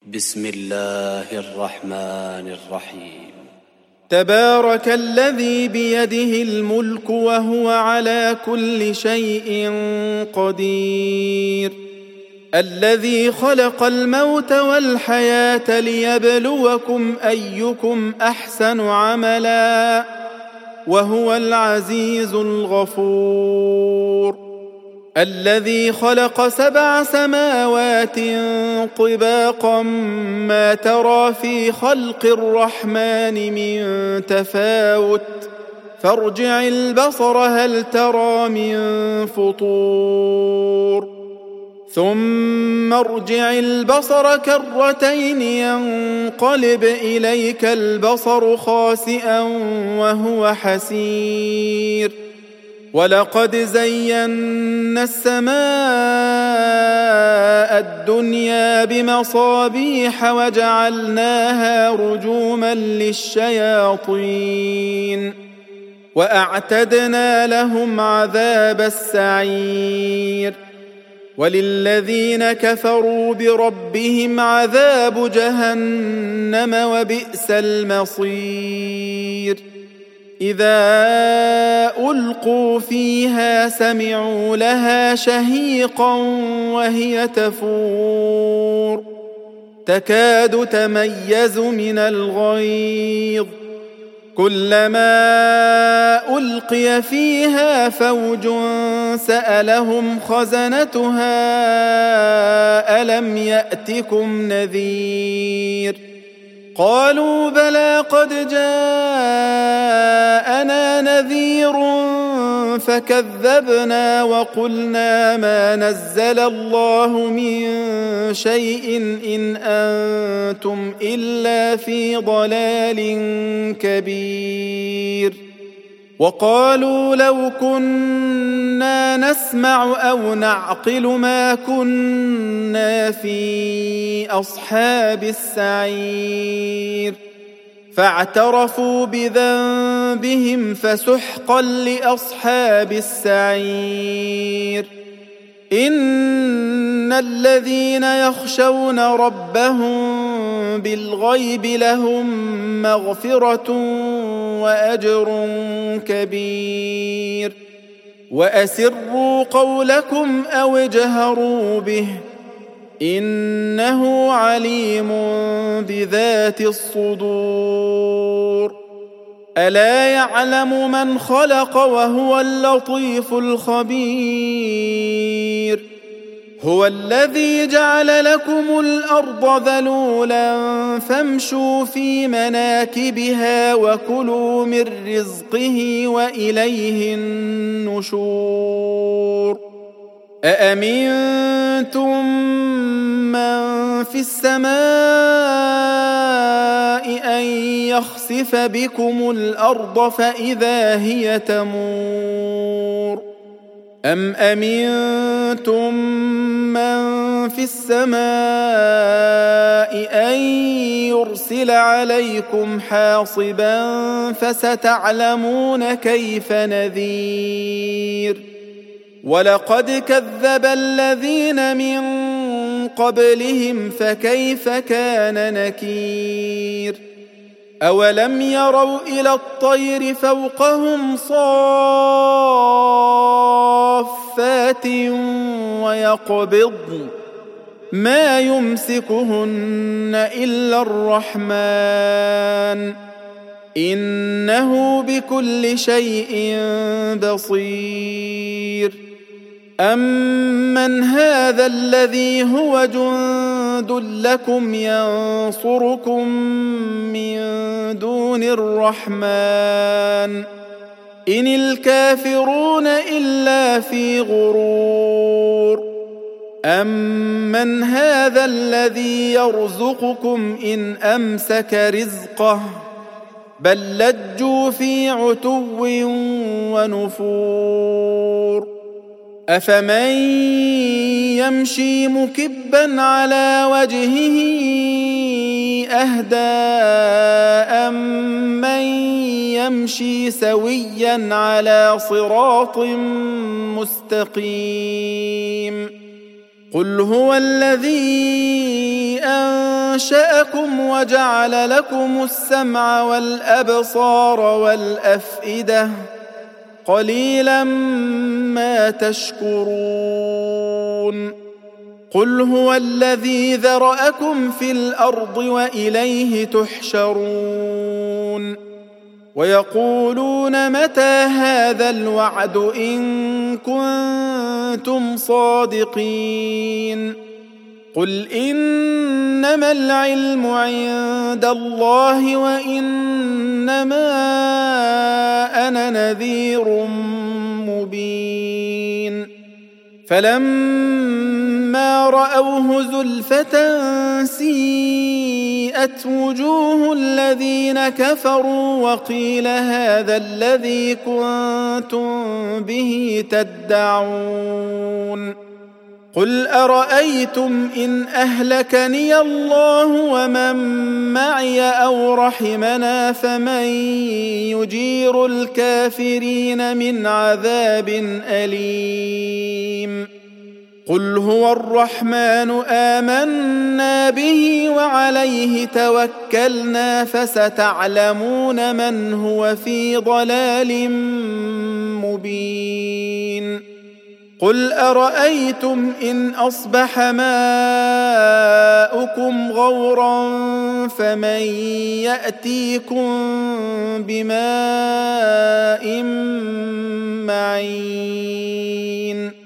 بسم الله الرحمن الرحيم. تبارك الذي بيده الملك وهو على كل شيء قدير، الذي خلق الموت والحياة ليبلوكم أيكم أحسن عملا وهو العزيز الغفور، الذي خلق 7 سماوات طباقا ما ترى في خلق الرحمن من تفاوت فارجع البصر هل ترى من فطور ثم ارجع البصر كرتين ينقلب إليك البصر خاسئا وهو حسير، ولقد زينا السماء الدنيا بمصابيح وجعلناها رجوما للشياطين وأعتدنا لهم عذاب السعير، وللذين كفروا بربهم عذاب جهنم وبئس المصير. إذا ألقوا فيها سمعوا لها شهيقا وهي تفور تكاد تميز من الغيظ، كلما ألقي فيها فوج سألهم خزنتها ألم يأتكم نذير، قالوا بلى قد جاءنا نذير فكذبنا وقلنا ما نزل الله من شيء إن أنتم إلا في ضلال كبير، وقالوا لو كنا نسمع أو نعقل ما كنا في أصحاب السعير، فاعترفوا بذنبهم فسحقا لأصحاب السعير. إن الذين يخشون ربهم بالغيب لهم مغفرة وأجر كبير، وأسروا قولكم أو اجهروا به إنه عليم بذات الصدور. ألا يعلم من خلق وهو اللطيف الخبير، هو الذي جعل لكم الأرض ذلولا فامشوا في مناكبها وكلوا من رزقه وإليه النشور. أأمنتم من في السماء أن يخسف بكم الأرض فإذا هي تمور، أم أمنتم من في السماء أن يرسل عليكم حاصبا فستعلمون كيف نذير. ولقد كذب الذين من قبلهم فكيف كان نكير. أولم يروا إلى الطير فوقهم صافات ويقبضن ما يمسكهن إلا الرحمن إنه بكل شيء بصير. أمن هذا الذي هو جند لكم ينصركم من دون الرحمن إن الكافرون إلا في غرور. أمن هذا الذي يرزقكم إن أمسك رزقه بل لجوا في عتو ونفور. أفمن يمشي مكبا على وجهه أهدى أمن يمشي سويا على صراط مستقيم. قل هو الذي أنشأكم وجعل لكم السمع والأبصار والأفئدة قليلا ما تشكرون قل هو الذي ذرأكم في الأرض وإليه تحشرون ويقولون متى هذا الوعد إن كنتم صادقين قل إنما العلم عند الله وإنما أنا نذير مبين فلما رأوه زلفة سيئت وجوه الذين كفروا وقيل هذا الذي كنتم به تدعون قل أرأيتم إن أهلكني الله ومن معي أو رحمنا فمن يجير الكافرين من عذاب أليم قل هو الرحمن آمنا به وعليه توكلنا فستعلمون من هو في ضلال مبين قل أرأيتم إن أصبح ماؤكم غورا فمن يأتيكم بماء معين